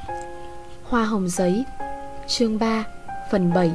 Hoa hồng giấy, chương 3, phần 7.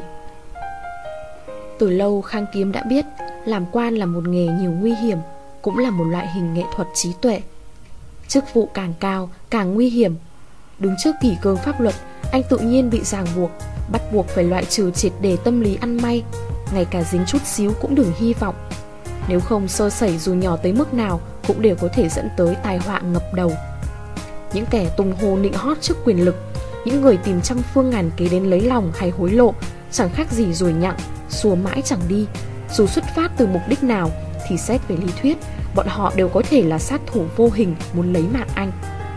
Từ lâu Khang Kiếm đã biết làm quan là một nghề nhiều nguy hiểm, cũng là một loại hình nghệ thuật trí tuệ. Chức vụ càng cao càng nguy hiểm. Đứng trước kỷ cương pháp luật, anh tự nhiên bị ràng buộc, bắt buộc phải loại trừ triệt để tâm lý ăn may, ngay cả dính chút xíu cũng đừng hy vọng. Nếu không sơ sẩy dù nhỏ tới mức nào cũng đều có thể dẫn tới tai họa ngập đầu. Những kẻ tung hô nịnh hót trước quyền lực, những người tìm trăm phương ngàn kế đến lấy lòng hay hối lộ, chẳng khác gì ruồi nhặng, xua mãi chẳng đi. Dù xuất phát từ mục đích nào thì xét về lý thuyết, bọn họ đều có thể là sát thủ vô hình muốn lấy mạng anh.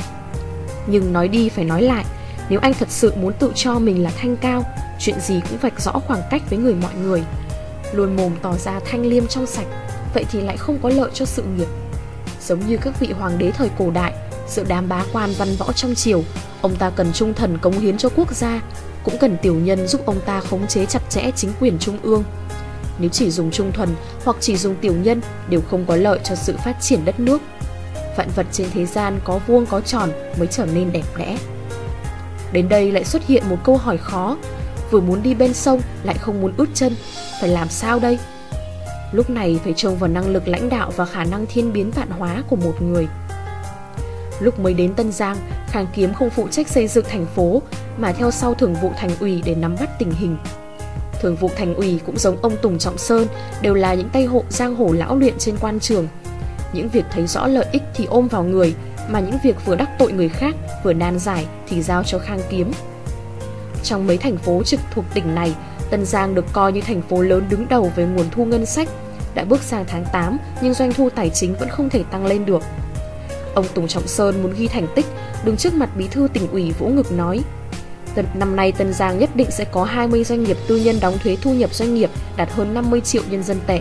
Nhưng nói đi phải nói lại, nếu anh thật sự muốn tự cho mình là thanh cao, chuyện gì cũng vạch rõ khoảng cách với người mọi người, luôn mồm tỏ ra thanh liêm trong sạch, vậy thì lại không có lợi cho sự nghiệp. Giống như các vị hoàng đế thời cổ đại, giữa đám bá quan văn võ trong triều, ông ta cần trung thần cống hiến cho quốc gia, cũng cần tiểu nhân giúp ông ta khống chế chặt chẽ chính quyền trung ương. Nếu chỉ dùng trung thuần hoặc chỉ dùng tiểu nhân đều không có lợi cho sự phát triển đất nước. Vạn vật trên thế gian có vuông có tròn mới trở nên đẹp đẽ. Đến đây lại xuất hiện một câu hỏi khó, vừa muốn đi bên sông lại không muốn ướt chân, phải làm sao đây? Lúc này phải trông vào năng lực lãnh đạo và khả năng thiên biến vạn hóa của một người. Lúc mới đến Tân Giang, Khang Kiếm không phụ trách xây dựng thành phố mà theo sau thường vụ thành ủy để nắm bắt tình hình. Thường vụ thành ủy cũng giống ông Tùng Trọng Sơn, đều là những tay hộ giang hồ lão luyện trên quan trường. Những việc thấy rõ lợi ích thì ôm vào người, mà những việc vừa đắc tội người khác vừa nan giải thì giao cho Khang Kiếm. Trong mấy thành phố trực thuộc tỉnh này, Tân Giang được coi như thành phố lớn đứng đầu về nguồn thu ngân sách. Đã bước sang tháng 8 nhưng doanh thu tài chính vẫn không thể tăng lên được. Ông Tùng Trọng Sơn muốn ghi thành tích, đứng trước mặt bí thư tỉnh ủy vỗ ngực nói: năm nay Tân Giang nhất định sẽ có 20 doanh nghiệp tư nhân đóng thuế thu nhập doanh nghiệp đạt hơn 50 triệu nhân dân tệ.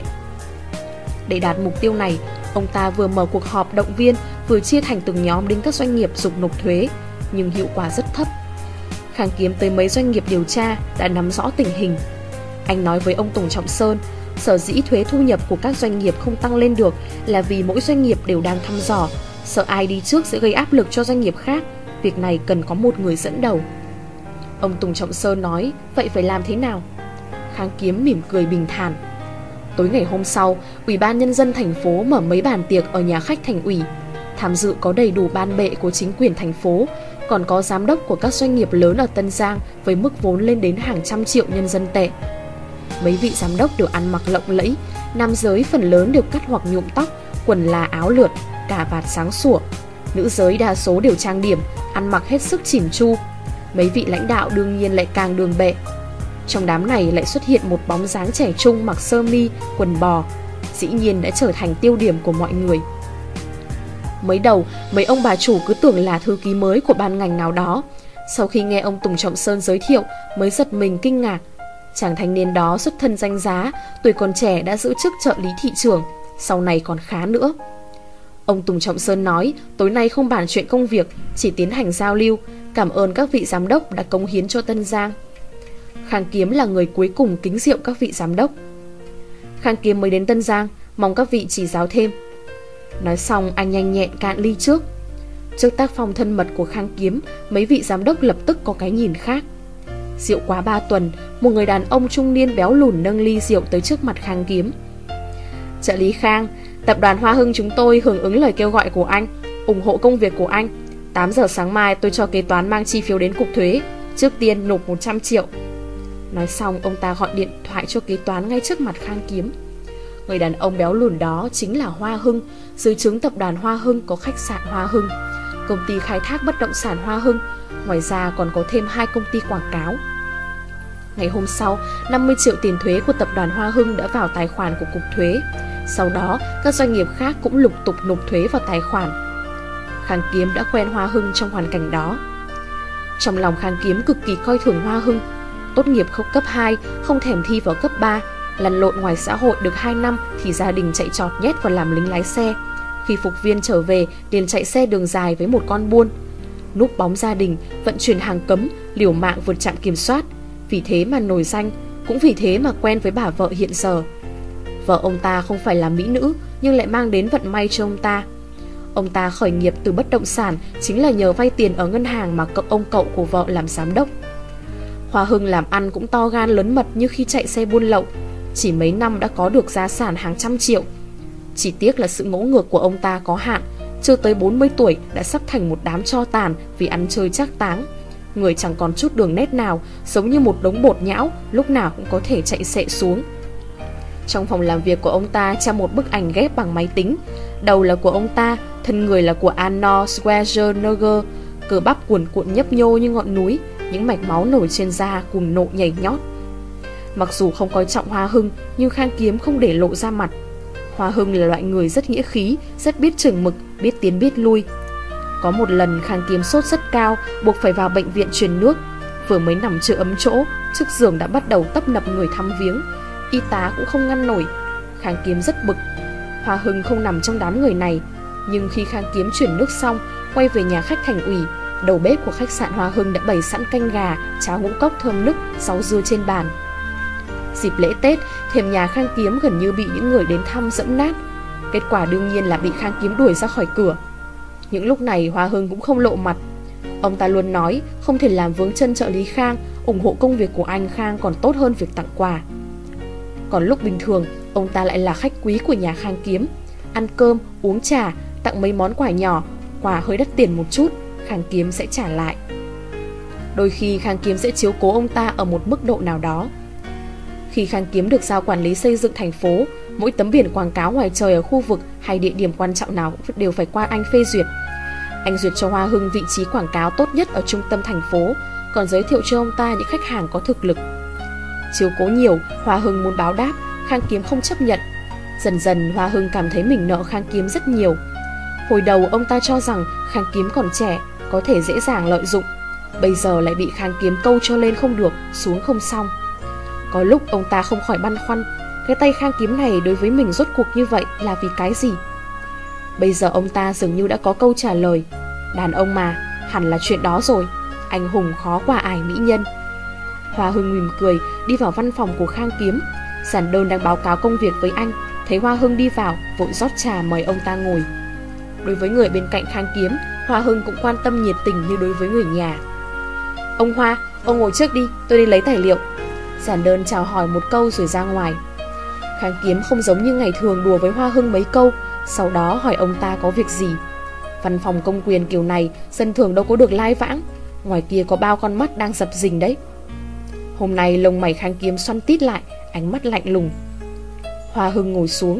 Để đạt mục tiêu này, ông ta vừa mở cuộc họp động viên, vừa chia thành từng nhóm đến các doanh nghiệp dục nộp thuế, nhưng hiệu quả rất thấp. Khang Kiếm tới mấy doanh nghiệp điều tra đã nắm rõ tình hình. Anh nói với ông Tùng Trọng Sơn, sở dĩ thuế thu nhập của các doanh nghiệp không tăng lên được là vì mỗi doanh nghiệp đều đang thăm dò, sợ ai đi trước sẽ gây áp lực cho doanh nghiệp khác, việc này cần có một người dẫn đầu. Ông Tùng Trọng Sơn nói, vậy phải làm thế nào? Khang Kiếm mỉm cười bình thản. Tối ngày hôm sau, Ủy ban Nhân dân thành phố mở mấy bàn tiệc ở nhà khách thành ủy. Tham dự có đầy đủ ban bệ của chính quyền thành phố, còn có giám đốc của các doanh nghiệp lớn ở Tân Giang với mức vốn lên đến hàng trăm triệu nhân dân tệ. Mấy vị giám đốc đều ăn mặc lộng lẫy, nam giới phần lớn đều cắt hoặc nhuộm tóc, quần là áo lượt, cà vạt sáng sủa. Nữ giới đa số đều trang điểm, ăn mặc hết sức chỉn chu. Mấy vị lãnh đạo đương nhiên lại càng đường bệ. Trong đám này lại xuất hiện một bóng dáng trẻ trung mặc sơ mi, quần bò, dĩ nhiên đã trở thành tiêu điểm của mọi người. Mới đầu, mấy ông bà chủ cứ tưởng là thư ký mới của ban ngành nào đó. Sau khi nghe ông Tùng Trọng Sơn giới thiệu mới giật mình kinh ngạc. Chàng thanh niên đó xuất thân danh giá, tuổi còn trẻ đã giữ chức trợ lý thị trưởng, sau này còn khá nữa. Ông Tùng Trọng Sơn nói tối nay không bàn chuyện công việc, chỉ tiến hành giao lưu, cảm ơn các vị giám đốc đã cống hiến cho Tân Giang. Khang Kiếm là người cuối cùng kính rượu các vị giám đốc. Khang Kiếm mới đến Tân Giang, mong các vị chỉ giáo thêm. Nói xong anh nhanh nhẹn cạn ly trước. Trước tác phong thân mật của Khang Kiếm, mấy vị giám đốc lập tức có cái nhìn khác. Rượu quá 3 tuần, một người đàn ông trung niên béo lùn nâng ly rượu tới trước mặt Khang Kiếm. Trợ lý Khang, tập đoàn Hoa Hưng chúng tôi hưởng ứng lời kêu gọi của anh, ủng hộ công việc của anh. 8 giờ sáng mai tôi cho kế toán mang chi phiếu đến cục thuế, trước tiên nộp 100 triệu. Nói xong ông ta gọi điện thoại cho kế toán ngay trước mặt Khang Kiếm. Người đàn ông béo lùn đó chính là Hoa Hưng, dưới trướng tập đoàn Hoa Hưng có khách sạn Hoa Hưng, công ty khai thác bất động sản Hoa Hưng, ngoài ra còn có thêm 2 công ty quảng cáo. Ngày hôm sau, 50 triệu tiền thuế của tập đoàn Hoa Hưng đã vào tài khoản của cục thuế. Sau đó, các doanh nghiệp khác cũng lục tục nộp thuế vào tài khoản. Khang Kiếm đã quen Hoa Hưng trong hoàn cảnh đó. Trong lòng Khang Kiếm cực kỳ coi thường Hoa Hưng. Tốt nghiệp không cấp 2, không thèm thi vào cấp 3, lăn lộn ngoài xã hội được 2 năm thì gia đình chạy trọt nhét vào làm lính lái xe. Khi phục viên trở về, liền chạy xe đường dài với một con buôn. Núp bóng gia đình, vận chuyển hàng cấm, liều mạng vượt trạm kiểm soát. Vì thế mà nổi danh, cũng vì thế mà quen với bà vợ hiện giờ. Vợ ông ta không phải là mỹ nữ, nhưng lại mang đến vận may cho ông ta. Ông ta khởi nghiệp từ bất động sản chính là nhờ vay tiền ở ngân hàng mà ông cậu của vợ làm giám đốc. Hoa Hưng làm ăn cũng to gan lớn mật như khi chạy xe buôn lậu, chỉ mấy năm đã có được gia sản hàng trăm triệu. Chỉ tiếc là sự ngỗ ngược của ông ta có hạn, chưa tới 40 tuổi đã sắp thành một đám tro tàn vì ăn chơi trác táng. Người chẳng còn chút đường nét nào, giống như một đống bột nhão, lúc nào cũng có thể chạy xệ xuống. Trong phòng làm việc của ông ta treo một bức ảnh ghép bằng máy tính. Đầu là của ông ta, thân người là của Arnold Schwarzenegger, cơ bắp cuồn cuộn nhấp nhô như ngọn núi, những mạch máu nổi trên da cuồng nộ nhảy nhót. Mặc dù không coi trọng Hoa Hưng, nhưng Khang Kiếm không để lộ ra mặt. Hoa Hưng là loại người rất nghĩa khí, rất biết chừng mực, biết tiến biết lui. Có một lần Khang Kiếm sốt rất cao, buộc phải vào bệnh viện truyền nước. Vừa mới nằm chưa ấm chỗ, trước giường đã bắt đầu tấp nập người thăm viếng. Y tá cũng không ngăn nổi. Khang Kiếm rất bực. Hoa Hưng không nằm trong đám người này. Nhưng khi Khang Kiếm chuyển nước xong, quay về nhà khách thành ủy, đầu bếp của khách sạn Hoa Hưng đã bày sẵn canh gà, cháo ngũ cốc thơm nức, rau dưa trên bàn. Dịp lễ Tết, thềm nhà Khang Kiếm gần như bị những người đến thăm dẫm nát. Kết quả đương nhiên là bị Khang Kiếm đuổi ra khỏi cửa. Những lúc này Hoa Hưng cũng không lộ mặt. Ông ta luôn nói không thể làm vướng chân trợ lý Khang, ủng hộ công việc của anh Khang còn tốt hơn việc tặng quà. Còn lúc bình thường, ông ta lại là khách quý của nhà Khang Kiếm. Ăn cơm, uống trà, tặng mấy món quà nhỏ, quà hơi đắt tiền một chút, Khang Kiếm sẽ trả lại. Đôi khi Khang Kiếm sẽ chiếu cố ông ta ở một mức độ nào đó. Khi Khang Kiếm được giao quản lý xây dựng thành phố, mỗi tấm biển quảng cáo ngoài trời ở khu vực hay địa điểm quan trọng nào đều phải qua anh phê duyệt. Anh duyệt cho Hoa Hưng vị trí quảng cáo tốt nhất ở trung tâm thành phố, còn giới thiệu cho ông ta những khách hàng có thực lực. Chiếu cố nhiều, Hoa Hưng muốn báo đáp, Khang Kiếm không chấp nhận. Dần dần Hoa Hưng cảm thấy mình nợ Khang Kiếm rất nhiều. Hồi đầu ông ta cho rằng Khang Kiếm còn trẻ, có thể dễ dàng lợi dụng. Bây giờ lại bị Khang Kiếm câu cho lên không được, xuống không xong. Có lúc ông ta không khỏi băn khoăn, cái tay Khang Kiếm này đối với mình rốt cuộc như vậy là vì cái gì? Bây giờ ông ta dường như đã có câu trả lời. Đàn ông mà, hẳn là chuyện đó rồi. Anh hùng khó qua ải mỹ nhân. Hoa Hưng mỉm cười đi vào văn phòng của Khang Kiếm. Giản Đơn đang báo cáo công việc với anh, thấy Hoa Hưng đi vào, vội rót trà mời ông ta ngồi. Đối với người bên cạnh Khang Kiếm, Hoa Hưng cũng quan tâm nhiệt tình như đối với người nhà. Ông Hoa, ông ngồi trước đi, tôi đi lấy tài liệu. Giản Đơn chào hỏi một câu rồi ra ngoài. Khang Kiếm không giống như ngày thường đùa với Hoa Hưng mấy câu, sau đó hỏi ông ta có việc gì. Văn phòng công quyền kiểu này dân thường đâu có được lai vãng, ngoài kia có bao con mắt đang dập dình đấy. Hôm nay lông mày Khang Kiếm xoăn tít lại, ánh mắt lạnh lùng. Hoa Hưng ngồi xuống.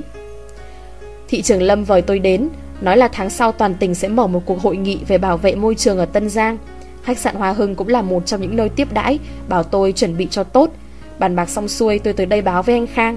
Thị trưởng Lâm vời tôi đến, nói là tháng sau toàn tỉnh sẽ mở một cuộc hội nghị về bảo vệ môi trường ở Tân Giang. Khách sạn Hoa Hưng cũng là một trong những nơi tiếp đãi, bảo tôi chuẩn bị cho tốt. Bàn bạc xong xuôi tôi tới đây báo với anh Khang.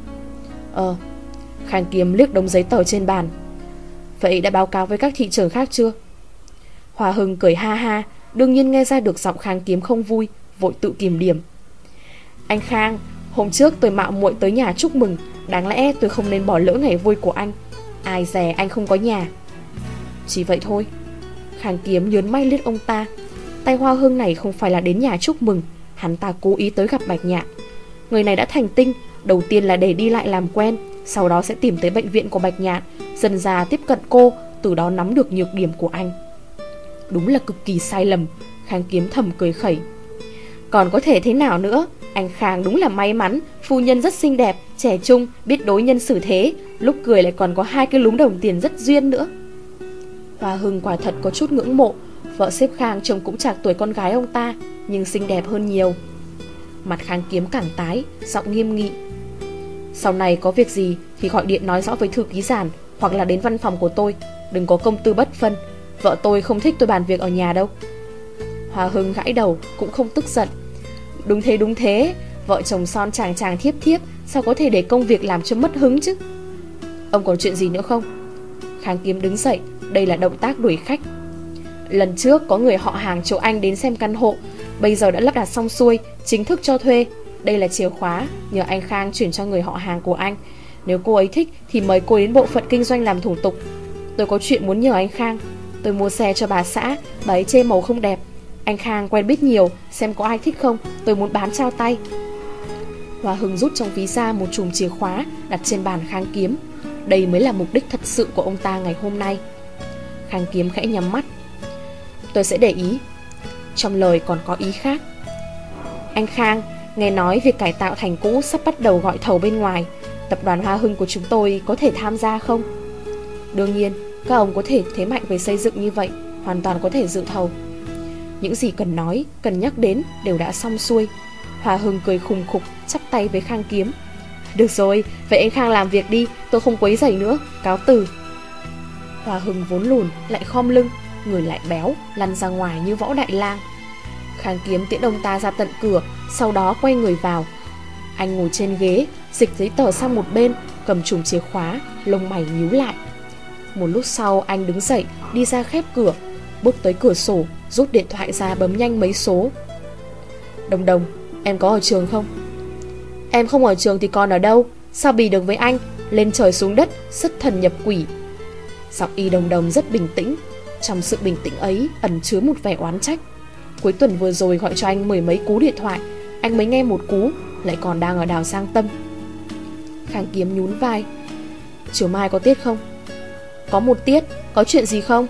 Khang Kiếm liếc đống giấy tờ trên bàn. Vậy đã báo cáo với các thị trưởng khác chưa? Hoa Hưng cười ha ha, đương nhiên nghe ra được giọng Khang Kiếm không vui, vội tự kìm điểm. Anh Khang, hôm trước tôi mạo muội tới nhà chúc mừng, đáng lẽ tôi không nên bỏ lỡ ngày vui của anh. Ai dè anh không có nhà. Chỉ vậy thôi. Khang Kiếm nhớn may liếc ông ta. Tay Hoa Hưng này không phải là đến nhà chúc mừng, hắn ta cố ý tới gặp Bạch Nhạn. Người này đã thành tinh, đầu tiên là để đi lại làm quen, sau đó sẽ tìm tới bệnh viện của Bạch Nhạn, dần dà tiếp cận cô, từ đó nắm được nhược điểm của anh. Đúng là cực kỳ sai lầm. Khang Kiếm thầm cười khẩy. Còn có thể thế nào nữa, anh Khang đúng là may mắn, phu nhân rất xinh đẹp, trẻ trung, biết đối nhân xử thế, lúc cười lại còn có 2 cái lúm đồng tiền rất duyên nữa. Hoa Hưng quả thật có chút ngưỡng mộ. Vợ xếp Khang trông cũng chạc tuổi con gái ông ta, nhưng xinh đẹp hơn nhiều. Mặt Khang Kiếm càng tái, giọng nghiêm nghị. Sau này có việc gì thì gọi điện nói rõ với thư ký Giản, hoặc là đến văn phòng của tôi. Đừng có công tư bất phân. Vợ tôi không thích tôi bàn việc ở nhà đâu. Hoa Hưng gãi đầu, cũng không tức giận. Đúng thế, vợ chồng son chàng chàng thiếp thiếp, sao có thể để công việc làm cho mất hứng chứ? Ông còn chuyện gì nữa không? Khang Kiếm đứng dậy, đây là động tác đuổi khách. Lần trước có người họ hàng chỗ anh đến xem căn hộ, bây giờ đã lắp đặt xong xuôi, chính thức cho thuê. Đây là chìa khóa, nhờ anh Khang chuyển cho người họ hàng của anh. Nếu cô ấy thích thì mời cô đến bộ phận kinh doanh làm thủ tục. Tôi có chuyện muốn nhờ anh Khang. Tôi mua xe cho bà xã, bà ấy chê màu không đẹp. Anh Khang quen biết nhiều, xem có ai thích không, tôi muốn bán trao tay. Hoa Hưng rút trong ví ra một chùm chìa khóa, đặt trên bàn Khang Kiếm. Đây mới là mục đích thật sự của ông ta ngày hôm nay. Khang Kiếm khẽ nhắm mắt. Tôi sẽ để ý. Trong lời còn có ý khác. Anh Khang, nghe nói việc cải tạo thành cũ sắp bắt đầu gọi thầu bên ngoài. Tập đoàn Hoa Hưng của chúng tôi có thể tham gia không? Đương nhiên, các ông có thể thế mạnh về xây dựng như vậy, hoàn toàn có thể dự thầu. Những gì cần nói, cần nhắc đến đều đã xong xuôi. Hoa Hưng cười khùng khục, chắp tay với Khang Kiếm. Được rồi, vậy anh Khang làm việc đi, tôi không quấy rầy nữa, cáo từ. Hoa Hưng vốn lùn lại khom lưng, người lại béo, lăn ra ngoài như võ đại lang. Khang Kiếm tiễn ông ta ra tận cửa, sau đó quay người vào. Anh ngồi trên ghế, dịch giấy tờ sang một bên, cầm chùm chìa khóa, lông mày nhíu lại. Một lúc sau anh đứng dậy, đi ra khép cửa, bước tới cửa sổ, rút điện thoại ra bấm nhanh mấy số. Đồng Đồng, em có ở trường không? Em không ở trường thì còn ở đâu? Sao bì được với anh? Lên trời xuống đất, xuất thần nhập quỷ. Giọng Y Đồng Đồng rất bình tĩnh. Trong sự bình tĩnh ấy ẩn chứa một vẻ oán trách. Cuối tuần vừa rồi gọi cho anh 10 mấy cú điện thoại, anh mới nghe một cú, lại còn đang ở đảo Sang Tâm. Khang Kiếm nhún vai. Chiều mai có tiết không? Có một tiết, có chuyện gì không?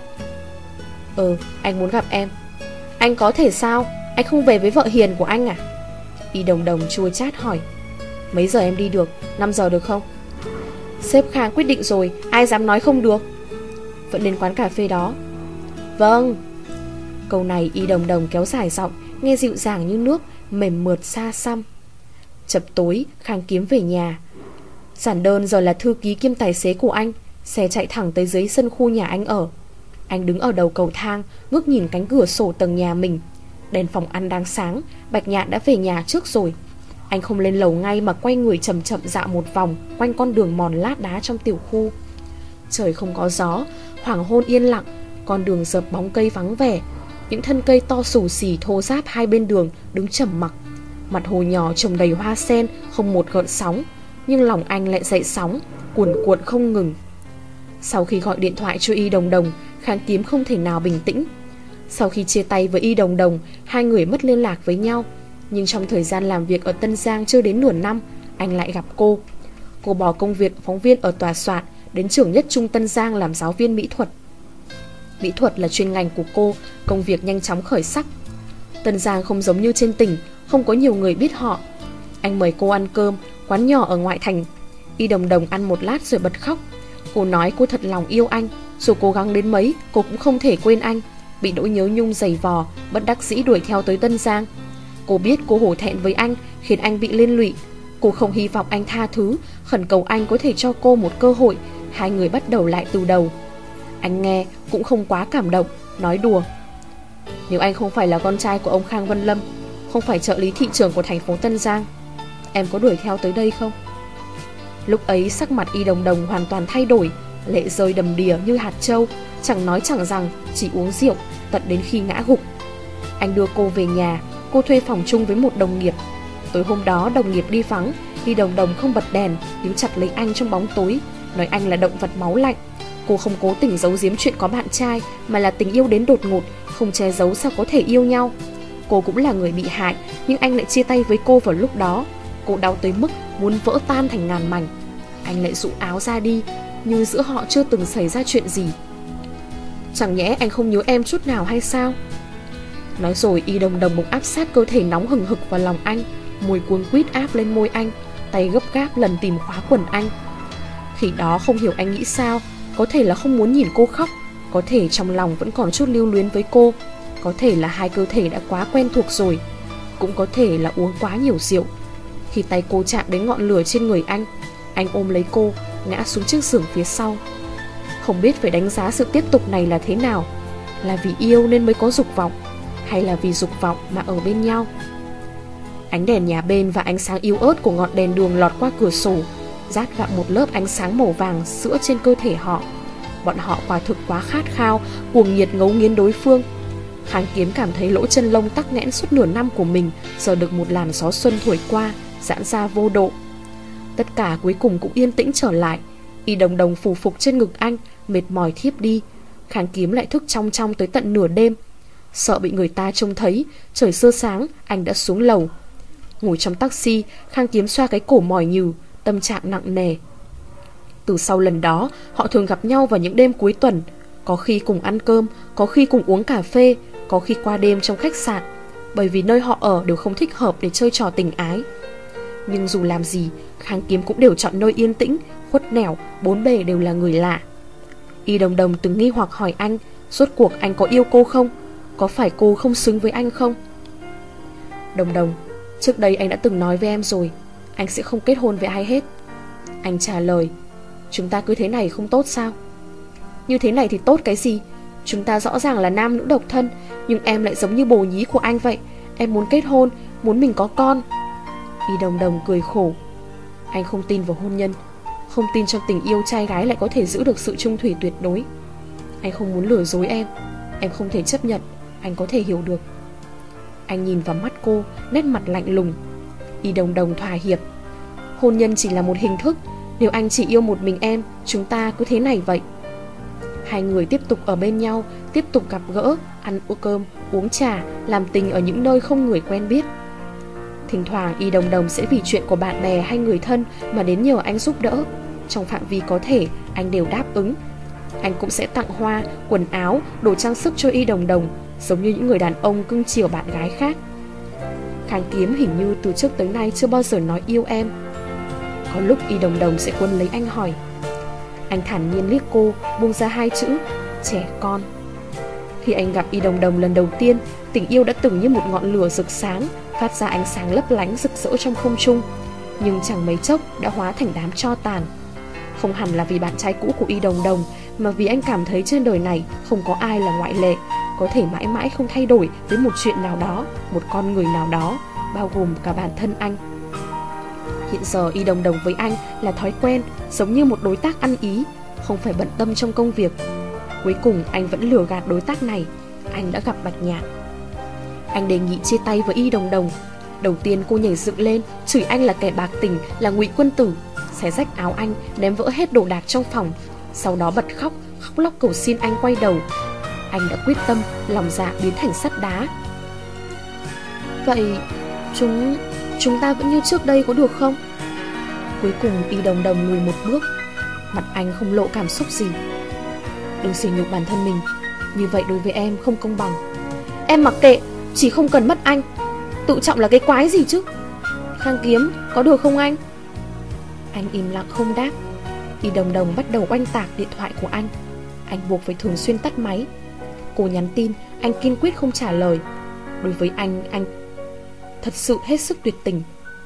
Anh muốn gặp em. Anh có thể sao? Anh không về với vợ hiền của anh à? Y Đồng Đồng chua chát hỏi. Mấy giờ em đi được? 5 giờ được không? Sếp Khang quyết định rồi, ai dám nói không được. Vẫn đến quán cà phê đó. Vâng. Câu này Y Đồng Đồng kéo dài giọng, nghe dịu dàng như nước, mềm mượt xa xăm. Chập tối, Khang Kiếm về nhà. Giản đơn giờ là thư ký kiêm tài xế của anh. Xe chạy thẳng tới dưới sân khu nhà anh ở. Anh đứng ở đầu cầu thang, ngước nhìn cánh cửa sổ tầng nhà mình. Đèn phòng ăn đang sáng, Bạch Nhạn đã về nhà trước rồi. Anh không lên lầu ngay mà quay người chậm chậm dạo một vòng quanh con đường mòn lát đá trong tiểu khu. Trời không có gió, hoàng hôn yên lặng, con đường dợp bóng cây vắng vẻ. Những thân cây to xù xì thô ráp hai bên đường đứng trầm mặc. Mặt hồ nhỏ trồng đầy hoa sen, không một gợn sóng, nhưng lòng anh lại dậy sóng, cuồn cuộn không ngừng. Sau khi gọi điện thoại cho Y Đồng Đồng, Khang Kiếm không thể nào bình tĩnh. Sau khi chia tay với Y Đồng Đồng, hai người mất liên lạc với nhau. Nhưng trong thời gian làm việc ở Tân Giang chưa đến nửa năm, anh lại gặp cô. Cô bỏ công việc phóng viên ở tòa soạn, đến trường Nhất Trung Tân Giang làm giáo viên mỹ thuật. Mỹ thuật là chuyên ngành của cô, công việc nhanh chóng khởi sắc. Tân Giang không giống như trên tỉnh, không có nhiều người biết họ. Anh mời cô ăn cơm, quán nhỏ ở ngoại thành. Y Đồng Đồng ăn một lát rồi bật khóc. Cô nói cô thật lòng yêu anh, dù cố gắng đến mấy, cô cũng không thể quên anh. Bị nỗi nhớ nhung dày vò, bất đắc dĩ đuổi theo tới Tân Giang. Cô biết cô hổ thẹn với anh, khiến anh bị liên lụy. Cô không hy vọng anh tha thứ, khẩn cầu anh có thể cho cô một cơ hội. Hai người bắt đầu lại từ đầu. Anh nghe cũng không quá cảm động, nói đùa. Nếu anh không phải là con trai của ông Khang Vân Lâm, không phải trợ lý thị trưởng của thành phố Tân Giang, em có đuổi theo tới đây không? Lúc ấy sắc mặt Y Đồng Đồng hoàn toàn thay đổi, lệ rơi đầm đìa như hạt trâu, chẳng nói chẳng rằng, chỉ uống rượu, tận đến khi ngã gục. Anh đưa cô về nhà, cô thuê phòng chung với một đồng nghiệp. Tối hôm đó đồng nghiệp đi vắng, Y Đồng Đồng không bật đèn, níu chặt lấy anh trong bóng tối, nói anh là động vật máu lạnh. Cô không cố tình giấu giếm chuyện có bạn trai, mà là tình yêu đến đột ngột, không che giấu sao có thể yêu nhau. Cô cũng là người bị hại, nhưng anh lại chia tay với cô vào lúc đó. Cô đau tới mức muốn vỡ tan thành ngàn mảnh. Anh lại rũ áo ra đi, như giữa họ chưa từng xảy ra chuyện gì. Chẳng nhẽ anh không nhớ em chút nào hay sao? Nói rồi Y Đồng Đồng bụng áp sát cơ thể nóng hừng hực vào lòng anh, môi cuống quýt áp lên môi anh, tay gấp gáp lần tìm khóa quần anh. Khi đó không hiểu anh nghĩ sao, có thể là không muốn nhìn cô khóc, có thể trong lòng vẫn còn chút lưu luyến với cô, có thể là hai cơ thể đã quá quen thuộc rồi, cũng có thể là uống quá nhiều rượu. Khi tay cô chạm đến ngọn lửa trên người anh ôm lấy cô, ngã xuống chiếc giường phía sau. Không biết phải đánh giá sự tiếp tục này là thế nào, là vì yêu nên mới có dục vọng, hay là vì dục vọng mà ở bên nhau. Ánh đèn nhà bên và ánh sáng yếu ớt của ngọn đèn đường lọt qua cửa sổ, rát gạo một lớp ánh sáng màu vàng sữa trên cơ thể họ. Bọn họ quả thực quá khát khao, cuồng nhiệt ngấu nghiến đối phương. Khang Kiếm cảm thấy lỗ chân lông tắc nghẽn suốt nửa năm của mình giờ được một làn gió xuân thổi qua, giãn ra vô độ. Tất cả cuối cùng cũng yên tĩnh trở lại. Y Đồng Đồng phù phục trên ngực anh, mệt mỏi thiếp đi. Khang Kiếm lại thức trong trong tới tận nửa đêm. Sợ bị người ta trông thấy, trời sơ sáng anh đã xuống lầu. Ngồi trong taxi, Khang Kiếm xoa cái cổ mỏi nhừ, tâm trạng nặng nề. Từ sau lần đó, họ thường gặp nhau vào những đêm cuối tuần. Có khi cùng ăn cơm, có khi cùng uống cà phê, có khi qua đêm trong khách sạn, bởi vì nơi họ ở đều không thích hợp để chơi trò tình ái. Nhưng dù làm gì, Khang Kiếm cũng đều chọn nơi yên tĩnh, khuất nẻo, bốn bề đều là người lạ. Y Đồng Đồng từng nghi hoặc hỏi anh, rốt cuộc anh có yêu cô không? Có phải cô không xứng với anh không? Đồng Đồng, trước đây anh đã từng nói với em rồi, anh sẽ không kết hôn với ai hết. Anh trả lời, chúng ta cứ thế này không tốt sao? Như thế này thì tốt cái gì? Chúng ta rõ ràng là nam nữ độc thân, nhưng em lại giống như bồ nhí của anh vậy. Em muốn kết hôn, muốn mình có con. Y Đồng Đồng cười khổ. Anh không tin vào hôn nhân, không tin trong tình yêu trai gái lại có thể giữ được sự chung thủy tuyệt đối. Anh không muốn lừa dối em không thể chấp nhận. Anh có thể hiểu được. Anh nhìn vào mắt cô, nét mặt lạnh lùng. Y Đồng Đồng thỏa hiệp. Hôn nhân chỉ là một hình thức. Nếu anh chỉ yêu một mình em, chúng ta cứ thế này vậy. Hai người tiếp tục ở bên nhau, tiếp tục gặp gỡ, ăn cơm, uống trà, làm tình ở những nơi không người quen biết. Thỉnh thoảng Y Đồng Đồng sẽ vì chuyện của bạn bè hay người thân mà đến nhờ anh giúp đỡ. Trong phạm vi có thể, anh đều đáp ứng. Anh cũng sẽ tặng hoa, quần áo, đồ trang sức cho Y Đồng Đồng, giống như những người đàn ông cưng chiều bạn gái khác. Khang Kiếm hình như từ trước tới nay chưa bao giờ nói yêu em. Có lúc Y Đồng Đồng sẽ quấn lấy anh hỏi. Anh thản nhiên liếc cô, buông ra hai chữ trẻ con. Khi anh gặp Y Đồng Đồng lần đầu tiên, tình yêu đã từng như một ngọn lửa rực sáng, phát ra ánh sáng lấp lánh rực rỡ trong không trung, nhưng chẳng mấy chốc đã hóa thành đám tro tàn. Không hẳn là vì bạn trai cũ của Y Đồng Đồng, mà vì anh cảm thấy trên đời này không có ai là ngoại lệ, có thể mãi mãi không thay đổi với một chuyện nào đó, một con người nào đó, bao gồm cả bản thân anh. Hiện giờ Y Đồng Đồng với anh là thói quen, giống như một đối tác ăn ý, không phải bận tâm trong công việc. Cuối cùng anh vẫn lừa gạt đối tác này. Anh đã gặp Bạch Nhạn. Anh đề nghị chia tay với Y Đồng Đồng. Đầu tiên cô nhảy dựng lên, chửi anh là kẻ bạc tình, là ngụy quân tử, xé rách áo anh, ném vỡ hết đồ đạc trong phòng. Sau đó bật khóc lóc cầu xin anh quay đầu. Anh đã quyết tâm, lòng dạ biến thành sắt đá. Vậy chúng ta vẫn như trước đây có được không? Cuối cùng Y Đồng Đồng lùi một bước. Mặt anh không lộ cảm xúc gì. Đừng sỉ nhục bản thân mình, như vậy đối với em không công bằng. Em mặc kệ, chỉ không cần mất anh. Tự trọng là cái quái gì chứ? Khang Kiếm, có được không anh? Anh im lặng không đáp. Y Đồng Đồng bắt đầu oanh tạc điện thoại của anh. Anh buộc phải thường xuyên tắt máy. Cô nhắn tin, anh kiên quyết không trả lời. Đối với anh thật sự hết sức tuyệt tình.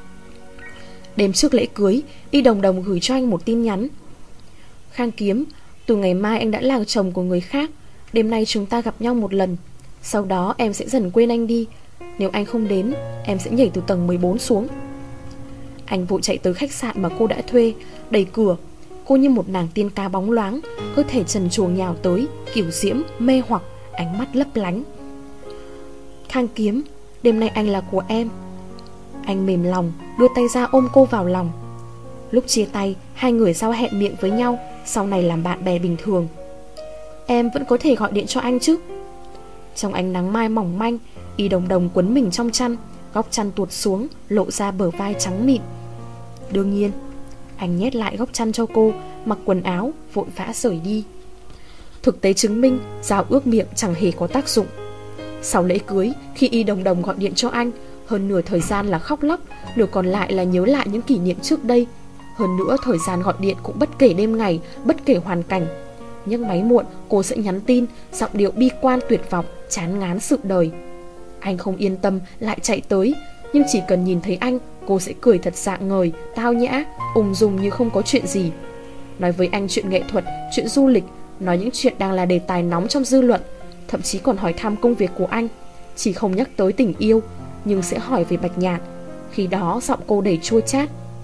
Đêm trước lễ cưới, Y Đồng Đồng gửi cho anh một tin nhắn. Khang Kiếm, từ ngày mai anh đã là chồng của người khác. Đêm nay chúng ta gặp nhau một lần. Sau đó em sẽ dần quên anh đi. Nếu anh không đến, em sẽ nhảy từ tầng 14 xuống. Anh vội chạy tới khách sạn mà cô đã thuê, đẩy cửa. Cô như một nàng tiên cá bóng loáng, cơ thể trần truồng nhào tới, kiểu diễm, mê hoặc, ánh mắt lấp lánh. Khang Kiếm, đêm nay anh là của em. Anh mềm lòng, đưa tay ra ôm cô vào lòng. Lúc chia tay, hai người giao hẹn miệng với nhau, sau này làm bạn bè bình thường. Em vẫn có thể gọi điện cho anh chứ? Trong ánh nắng mai mỏng manh, Y Đồng Đồng quấn mình trong chăn, góc chăn tuột xuống, lộ ra bờ vai trắng mịn. Đương nhiên. Anh nhét lại góc chăn cho cô, mặc quần áo, vội vã rời đi. Thực tế chứng minh, giao ước miệng chẳng hề có tác dụng. Sau lễ cưới, khi Y Đồng Đồng gọi điện cho anh, hơn nửa thời gian là khóc lóc, nửa còn lại là nhớ lại những kỷ niệm trước đây. Hơn nữa thời gian gọi điện cũng bất kể đêm ngày, bất kể hoàn cảnh. Nhấc máy muộn, cô sẽ nhắn tin, giọng điệu bi quan tuyệt vọng, chán ngán sự đời. Anh không yên tâm, lại chạy tới, nhưng chỉ cần nhìn thấy anh, cô sẽ cười thật rạng ngời, tao nhã, ung dung như không có chuyện gì. Nói với anh chuyện nghệ thuật, chuyện du lịch, nói những chuyện đang là đề tài nóng trong dư luận, thậm chí còn hỏi thăm công việc của anh. Chỉ không nhắc tới tình yêu, nhưng sẽ hỏi về Bạch Nhạn. Khi đó giọng cô đầy chua chát.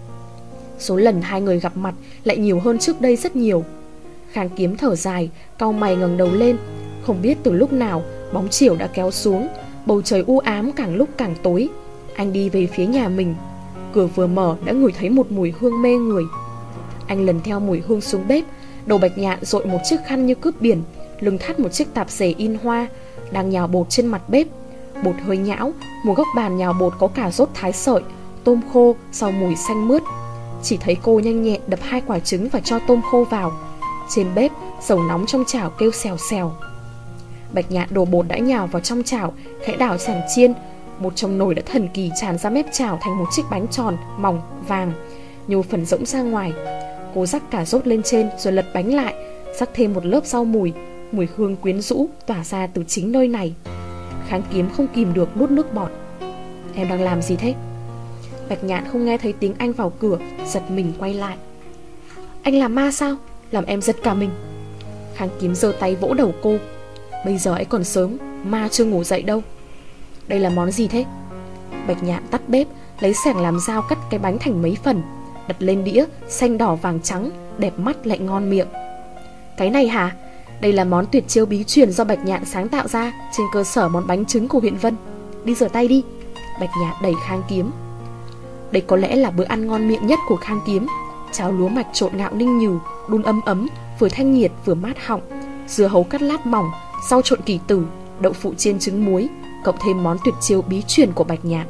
Số lần hai người gặp mặt lại nhiều hơn trước đây rất nhiều. Khang Kiếm thở dài, cau mày ngẩng đầu lên. Không biết từ lúc nào bóng chiều đã kéo xuống, bầu trời u ám càng lúc càng tối. Anh đi về phía nhà mình. Cửa vừa mở đã ngửi thấy một mùi hương mê người. Anh lần theo mùi hương xuống bếp. Đầu Bạch Nhạn dội một chiếc khăn như cướp biển, lưng thắt một chiếc tạp dề in hoa, đang nhào bột trên mặt bếp. Bột hơi nhão, một góc bàn nhào bột có cà rốt thái sợi, tôm khô, rau mùi xanh mướt. Chỉ thấy cô nhanh nhẹn đập 2 quả trứng và cho tôm khô vào. Trên bếp, dầu nóng trong chảo kêu xèo xèo. Bạch Nhạn đổ bột đã nhào vào trong chảo, khẽ đảo sàng chiên. Bột trong nồi đã thần kỳ tràn ra mép chảo thành một chiếc bánh tròn, mỏng, vàng, nhô phần rỗng ra ngoài. Cô rắc cà rốt lên trên rồi lật bánh lại, rắc thêm một lớp rau mùi. Mùi hương quyến rũ tỏa ra từ chính nơi này. Kháng Kiếm không kìm được nuốt nước bọt. Em đang làm gì thế? Bạch Nhạn không nghe thấy tiếng anh vào cửa, giật mình quay lại. Anh làm ma sao? Làm em giật cả mình. Kháng Kiếm giơ tay vỗ đầu cô. Bây giờ ấy còn sớm, ma chưa ngủ dậy đâu. Đây là món gì thế? Bạch Nhạn tắt bếp, lấy xẻng làm dao cắt cái bánh thành mấy phần, đặt lên đĩa, xanh đỏ vàng trắng, đẹp mắt lại ngon miệng. Cái này hả? Đây là món tuyệt chiêu bí truyền do Bạch Nhạn sáng tạo ra trên cơ sở món bánh trứng của huyện Vân. Đi rửa tay đi. Bạch Nhạn đẩy Kháng Kiếm. Đây có lẽ là bữa ăn ngon miệng nhất của Kháng Kiếm. Cháo lúa mạch trộn gạo ninh nhừ, đun ấm ấm, vừa thanh nhiệt vừa mát họng, dưa hấu cắt lát mỏng, rau trộn kỳ tử, đậu phụ chiên trứng muối, cộng thêm món tuyệt chiêu bí truyền của Bạch Nhạn.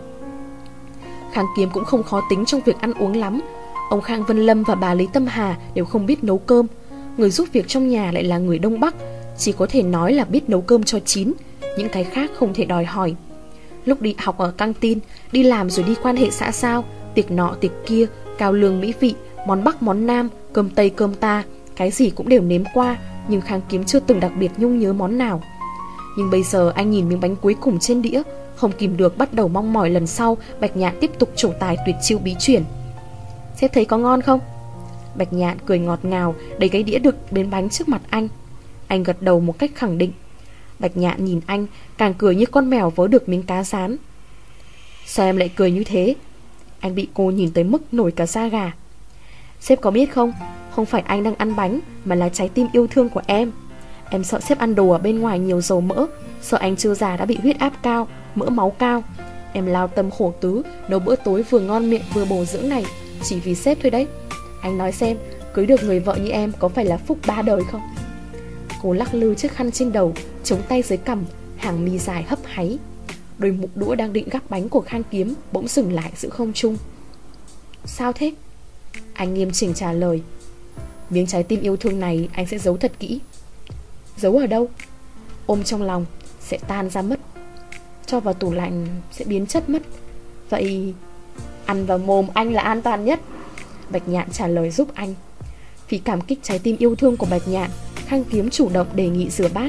Kháng Kiếm cũng không khó tính trong việc ăn uống lắm. Ông Khang Vân Lâm và bà Lý Tâm Hà đều không biết nấu cơm. Người giúp việc trong nhà lại là người Đông Bắc, chỉ có thể nói là biết nấu cơm cho chín, những cái khác không thể đòi hỏi. Lúc đi học ở căng tin, đi làm rồi đi quan hệ xã giao, tiệc nọ tiệc kia, cao lương mỹ vị, món Bắc món Nam, cơm Tây cơm ta, cái gì cũng đều nếm qua, nhưng Kháng Kiếm chưa từng đặc biệt nhung nhớ món nào. Nhưng bây giờ anh nhìn miếng bánh cuối cùng trên đĩa, không kìm được bắt đầu mong mỏi lần sau Bạch Nhạn tiếp tục trổ tài tuyệt chiêu bí truyền. Sếp thấy có ngon không? Bạch Nhạn cười ngọt ngào, đẩy cái đĩa được bên bánh trước mặt anh. Anh gật đầu một cách khẳng định. Bạch Nhạn nhìn anh, càng cười như con mèo vớ được miếng cá rán. Sao em lại cười như thế? Anh bị cô nhìn tới mức nổi cả da gà. Sếp có biết không, không phải anh đang ăn bánh, mà là trái tim yêu thương của em. Em sợ sếp ăn đồ ở bên ngoài nhiều dầu mỡ, sợ anh chưa già đã bị huyết áp cao, mỡ máu cao. Em lao tâm khổ tứ nấu bữa tối vừa ngon miệng vừa bổ dưỡng này chỉ vì sếp thôi đấy. Anh nói xem, cưới được người vợ như em có phải là phúc 3 đời không? Cô lắc lư chiếc khăn trên đầu, chống tay dưới cằm, hàng mi dài hấp háy. Đôi mục đũa đang định gắp bánh của Khang Kiếm bỗng dừng lại giữa không trung. Sao thế? Anh nghiêm chỉnh trả lời. Miếng trái tim yêu thương này anh sẽ giấu thật kỹ. Giấu ở đâu? Ôm trong lòng sẽ tan ra mất, cho vào tủ lạnh sẽ biến chất mất. Vậy ăn vào mồm anh là an toàn nhất. Bạch Nhạn trả lời giúp anh. Vì cảm kích trái tim yêu thương của Bạch Nhạn, Khang Kiếm chủ động đề nghị rửa bát.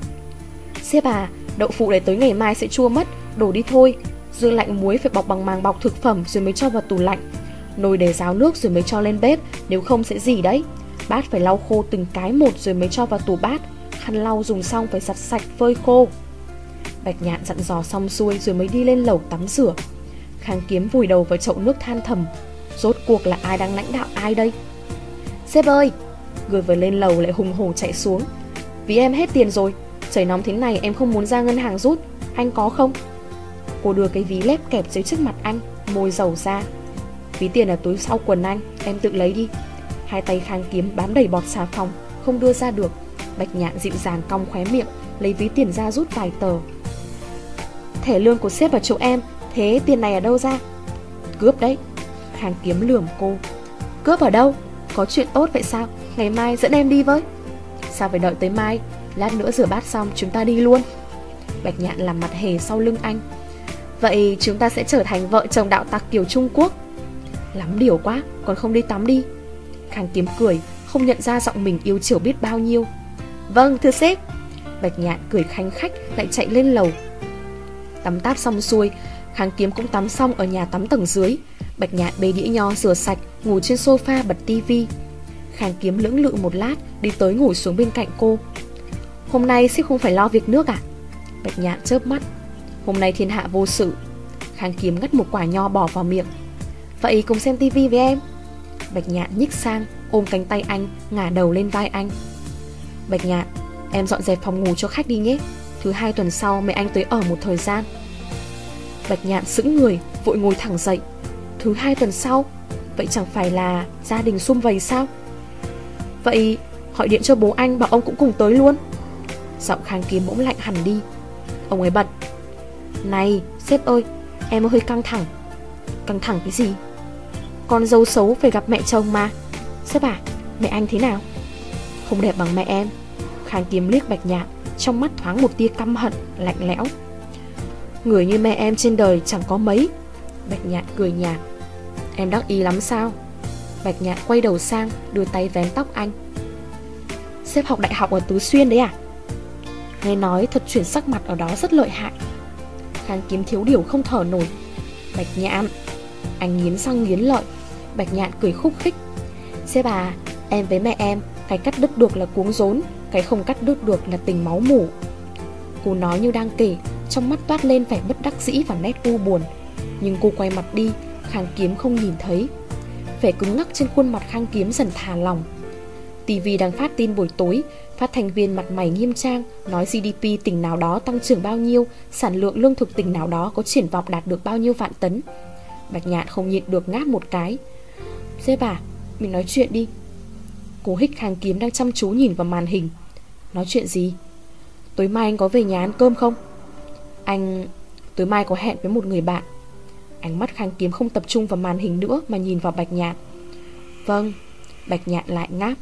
Sếp à, đậu phụ để tới ngày mai sẽ chua mất, đổ đi thôi. Dương lạnh muối phải bọc bằng màng bọc thực phẩm rồi mới cho vào tủ lạnh. Nồi để ráo nước rồi mới cho lên bếp, nếu không sẽ rỉ đấy. Bát phải lau khô từng cái một rồi mới cho vào tủ bát. Khăn lau dùng xong phải giặt sạch phơi khô. Bạch Nhạn dặn dò xong xuôi rồi mới đi lên lầu tắm rửa. Khang Kiếm vùi đầu vào chậu nước than thầm. Rốt cuộc là ai đang lãnh đạo ai đây? Sếp ơi! Người vừa lên lầu lại hùng hổ chạy xuống. Vì em hết tiền rồi, trời nóng thế này em không muốn ra ngân hàng rút. Anh có không? Cô đưa cái ví lép kẹp dưới trước mặt anh, môi dầu ra. Ví tiền ở túi sau quần anh, em tự lấy đi. Hai tay Khang Kiếm bám đầy bọt xà phòng, không đưa ra được. Bạch Nhạn dịu dàng cong khóe miệng, lấy ví tiền ra rút vài tờ. Thẻ lương của sếp ở chỗ em, thế tiền này ở đâu ra? Cướp đấy. Khang Kiếm lườm cô. Cướp ở đâu? Có chuyện tốt vậy sao? Ngày mai dẫn em đi với. Sao phải đợi tới mai? Lát nữa rửa bát xong chúng ta đi luôn. Bạch Nhạn làm mặt hề sau lưng anh. Vậy chúng ta sẽ trở thành vợ chồng đạo tặc kiểu Trung Quốc. Lắm điều quá, còn không đi tắm đi. Khang Kiếm cười, không nhận ra giọng mình yêu chiều biết bao nhiêu. Vâng, thưa sếp. Bạch Nhạn cười khanh khách lại chạy lên lầu. Tắm táp xong xuôi, Khang Kiếm cũng tắm xong ở nhà tắm tầng dưới. Bạch Nhạn bê đĩa nho rửa sạch, ngồi trên sofa bật tivi. Khang Kiếm lưỡng lự một lát, đi tới ngồi xuống bên cạnh cô. Hôm nay sếp không phải lo việc nước à? Bạch Nhạn chớp mắt. Hôm nay thiên hạ vô sự. Khang Kiếm ngắt một quả nho bỏ vào miệng. Vậy cùng xem tivi với em. Bạch Nhạn nhích sang, ôm cánh tay anh, ngả đầu lên vai anh. Bạch Nhạn, em dọn dẹp phòng ngủ cho khách đi nhé. Thứ 2 tuần sau mẹ anh tới ở một thời gian. Bạch Nhạn sững người, vội ngồi thẳng dậy. Thứ 2 tuần sau? Vậy chẳng phải là gia đình sum vầy sao? Vậy gọi điện cho bố anh bảo ông cũng cùng tới luôn. Giọng Khang Kiếm bỗng lạnh hẳn đi. Ông ấy bật. Này sếp ơi, em hơi căng thẳng. Căng thẳng cái gì? Con dâu xấu phải gặp mẹ chồng mà. Sếp à, mẹ anh thế nào? không đẹp bằng mẹ em. Khang Kiếm liếc Bạch Nhạn, trong mắt thoáng một tia căm hận, lạnh lẽo. Người như mẹ em trên đời chẳng có mấy. Bạch Nhạn cười nhạt. Em đắc ý lắm sao? Bạch Nhạn quay đầu sang, đưa tay vén tóc anh. Sếp học đại học ở Tứ Xuyên đấy à? Nghe nói thuật chuyển sắc mặt ở đó rất lợi hại. Khang Kiếm thiếu điều không thở nổi. Bạch Nhạn. Anh nghiến răng nghiến lợi. Bạch Nhạn cười khúc khích. Sếp à, em với mẹ em, cái cắt đứt được là cuống rốn, cái không cắt đứt được là tình máu mủ. Cô nói như đang kể, trong mắt toát lên vẻ bất đắc dĩ và nét u buồn. Nhưng cô quay mặt đi, Khang Kiếm không nhìn thấy. Vẻ cứng ngắc trên khuôn mặt Khang Kiếm dần thả lỏng. TV đang phát tin buổi tối, phát thanh viên mặt mày nghiêm trang nói GDP tỉnh nào đó tăng trưởng bao nhiêu, sản lượng lương thực tỉnh nào đó có triển vọng đạt được bao nhiêu vạn tấn. Bạch Nhạn không nhịn được ngáp một cái. Sếp à, mình nói chuyện đi. Cô hích Khang Kiếm đang chăm chú nhìn vào màn hình. Nói chuyện gì? Tối mai anh có về nhà ăn cơm không? Anh... tối mai có hẹn với một người bạn. Ánh mắt Khang Kiếm không tập trung vào màn hình nữa mà nhìn vào Bạch Nhạn. Vâng. Bạch Nhạn lại ngáp.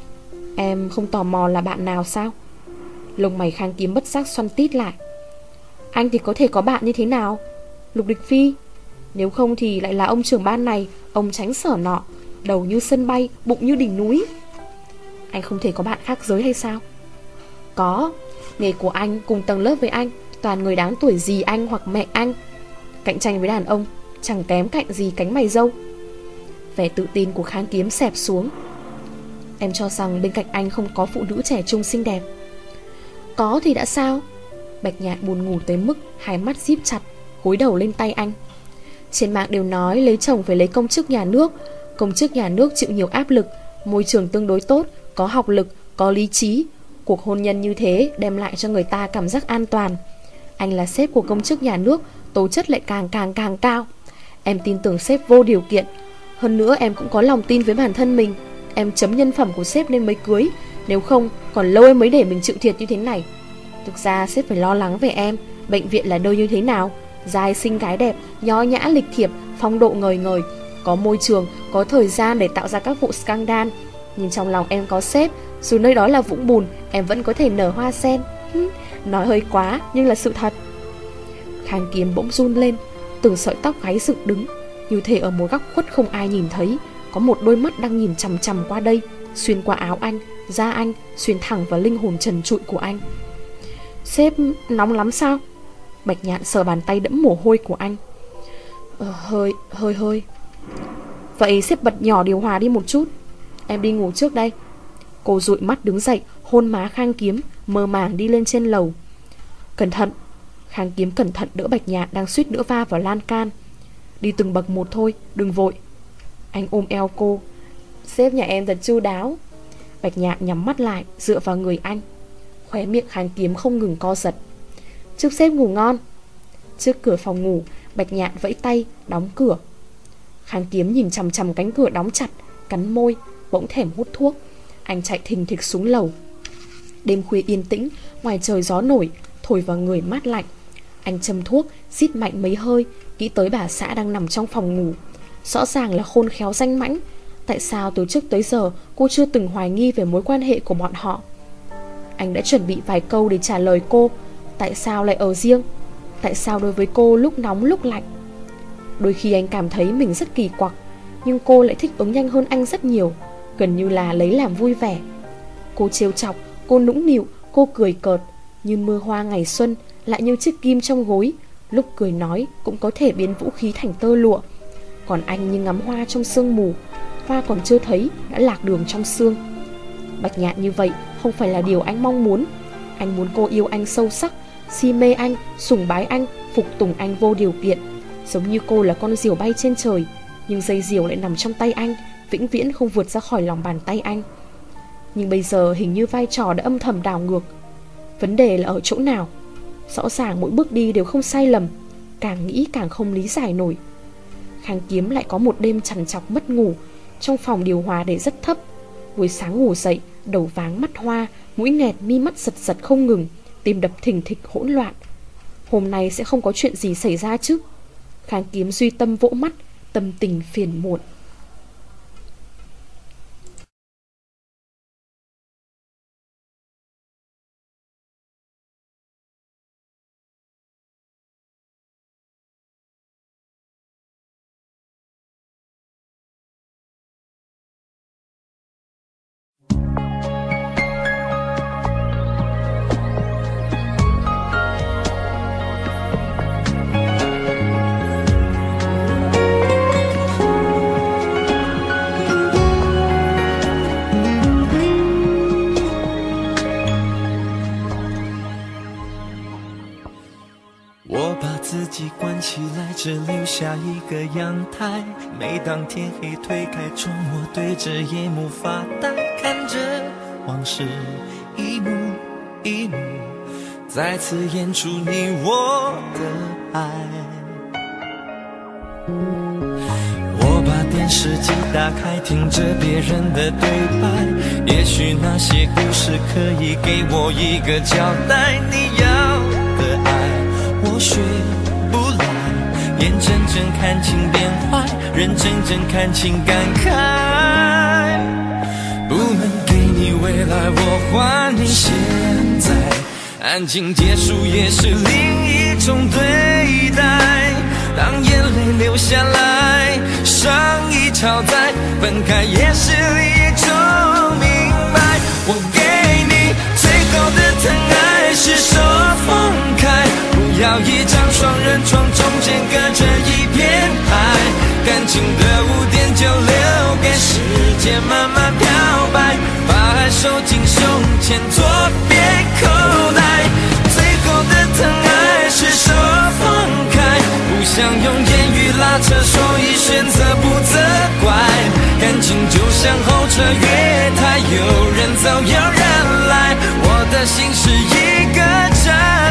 Em không tò mò là bạn nào sao? Lông mày Khang Kiếm bất giác xoăn tít lại. Anh thì có thể có bạn như thế nào? Lục Địch Phi. Nếu không thì lại là ông trưởng ban này, ông tránh sở nọ, đầu như sân bay, bụng như đỉnh núi. Anh không thể có bạn khác giới hay sao? Có. Nghề của anh cùng tầng lớp với anh toàn người đáng tuổi dì anh hoặc mẹ anh. Cạnh tranh với đàn ông chẳng kém cạnh gì cánh mày râu. Vẻ tự tin của Khang Kiếm xẹp xuống. Em cho rằng bên cạnh anh không có phụ nữ trẻ trung xinh đẹp. Có thì đã sao? Bạch Nhạn buồn ngủ tới mức hai mắt díp chặt, gối đầu lên tay anh. Trên mạng đều nói lấy chồng phải lấy công chức nhà nước. Công chức nhà nước chịu nhiều áp lực, môi trường tương đối tốt, có học lực, có lý trí. Cuộc hôn nhân như thế đem lại cho người ta cảm giác an toàn. Anh là sếp của công chức nhà nước, tố chất lại càng cao. Em tin tưởng sếp vô điều kiện. Hơn nữa em cũng có lòng tin với bản thân mình. Em chấm nhân phẩm của sếp nên mới cưới. Nếu không còn lâu em mới để mình chịu thiệt như thế này. Thực ra sếp phải lo lắng về em. Bệnh viện là nơi như thế nào? Giai xinh gái đẹp, nho nhã lịch thiệp, phong độ ngời ngời, có môi trường, có thời gian để tạo ra các vụ scandal. Nhưng trong lòng em có sếp, dù nơi đó là vũng bùn, em vẫn có thể nở hoa sen. Nói hơi quá nhưng là sự thật. Khang Kiếm bỗng run lên, từng sợi tóc gáy dựng đứng, như thể ở một góc khuất không ai nhìn thấy, có một đôi mắt đang nhìn chằm chằm qua đây, xuyên qua áo anh, da anh, xuyên thẳng vào linh hồn trần trụi của anh. Sếp nóng lắm sao? Bạch Nhạn sờ bàn tay đẫm mồ hôi của anh. Hơi. Vậy sếp bật nhỏ điều hòa đi một chút. Em đi ngủ trước đây. Cô dụi mắt đứng dậy, hôn má Khang Kiếm, mơ màng đi lên trên lầu. Cẩn thận. Khang Kiếm cẩn thận đỡ Bạch Nhạn đang suýt nữa va vào lan can. Đi từng bậc một thôi, đừng vội. Anh ôm eo cô. Sếp nhà em thật chu đáo. Bạch Nhạn nhắm mắt lại, dựa vào người anh. Khóe miệng Khang Kiếm không ngừng co giật. Chúc sếp ngủ ngon. Trước cửa phòng ngủ, Bạch Nhạn vẫy tay, đóng cửa. Khang Kiếm nhìn chằm chằm cánh cửa đóng chặt, cắn môi, bỗng thèm hút thuốc. Anh chạy thình thịch xuống lầu. Đêm khuya yên tĩnh, ngoài trời gió nổi, thổi vào người mát lạnh. Anh châm thuốc, rít mạnh mấy hơi, nghĩ tới bà xã đang nằm trong phòng ngủ. Rõ ràng là khôn khéo danh mãnh. Tại sao từ trước tới giờ cô chưa từng hoài nghi về mối quan hệ của bọn họ? Anh đã chuẩn bị vài câu để trả lời cô. Tại sao lại ở riêng? Tại sao đối với cô lúc nóng lúc lạnh? Đôi khi anh cảm thấy mình rất kỳ quặc, nhưng cô lại thích ứng nhanh hơn anh rất nhiều, gần như là lấy làm vui vẻ. Cô trêu chọc, cô nũng nịu, cô cười cợt, như mưa hoa ngày xuân, lại như chiếc kim trong gối. Lúc cười nói cũng có thể biến vũ khí thành tơ lụa. Còn anh như ngắm hoa trong sương mù, hoa còn chưa thấy đã lạc đường trong sương. Bạch Nhạn như vậy không phải là điều anh mong muốn. Anh muốn cô yêu anh sâu sắc, si mê anh, sùng bái anh, phục tùng anh vô điều kiện, giống như cô là con diều bay trên trời, nhưng dây diều lại nằm trong tay anh, vĩnh viễn không vượt ra khỏi lòng bàn tay anh. Nhưng bây giờ hình như vai trò đã âm thầm đảo ngược. Vấn đề là ở chỗ nào? Rõ ràng mỗi bước đi đều không sai lầm, càng nghĩ càng không lý giải nổi. Khang Kiếm lại có một đêm trằn trọc mất ngủ. Trong phòng điều hòa để rất thấp. Buổi sáng ngủ dậy, đầu váng mắt hoa, mũi nghẹt, mi mắt giật giật không ngừng, tim đập thình thịch hỗn loạn. Hôm nay sẽ không có chuyện gì xảy ra chứ? Khang Kiếm duy tâm vỗ mắt, tâm tình phiền muộn. 我把自己关起来，只留下一个阳台。每当天黑推开窗，我对着夜幕发呆，看着往事一幕一幕再次演出你我的爱。我把电视机打开，听着别人的对白，也许那些故事可以给我一个交代。你要的爱我学不来，眼睁睁看情变坏，人睁睁看情感慨。不能给你未来，我还你现在，安静结束也是另一种对待。当眼泪流下来，伤已超载，分开也是一种明白。我给你最后的疼爱是手放开，不要一张双人床，中间隔着一片海。感情的污点就留给时间慢慢漂白，把爱收进胸前左边口袋。最后的疼爱是手放开，不想用言语拉扯，所以选择不责怪。感情就像候车月台，有人走有人来，我的心是一个站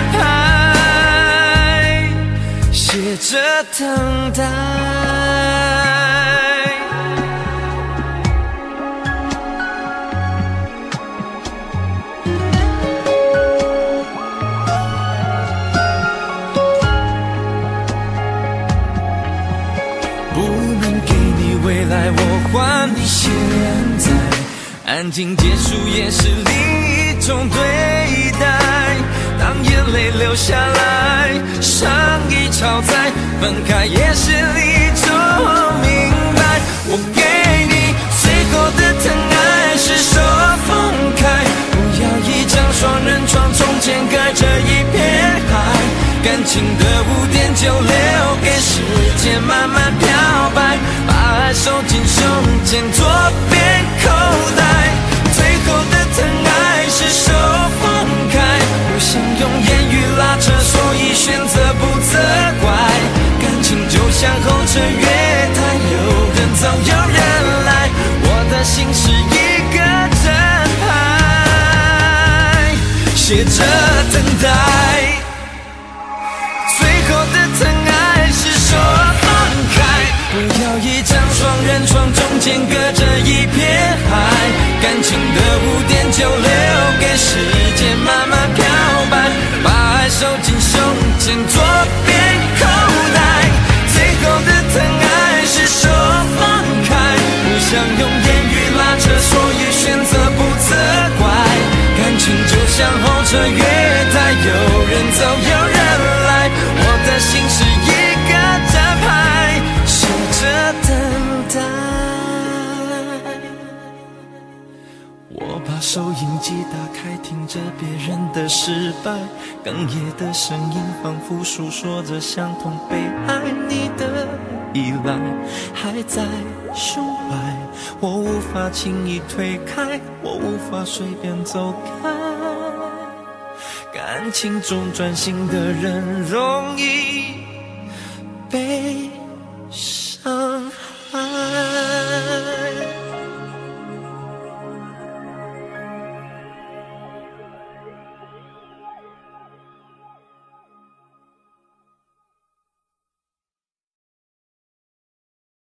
牌，写着等待。未来我还你现在，安静结束也是另一种对待。当眼泪流下来，伤已超载，分开也是一种明白。我给你最后的疼爱是手放开，不要一张双人床，中间隔着一片海。感情的污点就留给时间慢慢漂白，把爱收进胸前左边口袋。最后的疼爱是手放开，不想用言语拉扯，所以选择不责怪。感情就像候车月台，有人走有人来，我的心是一个站牌，写着等待。疼爱是手放开，不要一张双人床，中间隔着一片海。感情的污点就留给时间慢慢漂白，把爱收进胸前左边口袋。最后的疼爱是手放开，不想用言语拉扯，所以选择不责怪。感情就像候车月台，有人走有人来，我的心是一个站牌，守着等待。我把收音机打开，听着别人的失败，哽咽的声音仿佛诉说着相同悲哀。你的依赖还在胸怀，我无法轻易推开，我无法随便走开。感情中专心的人容易被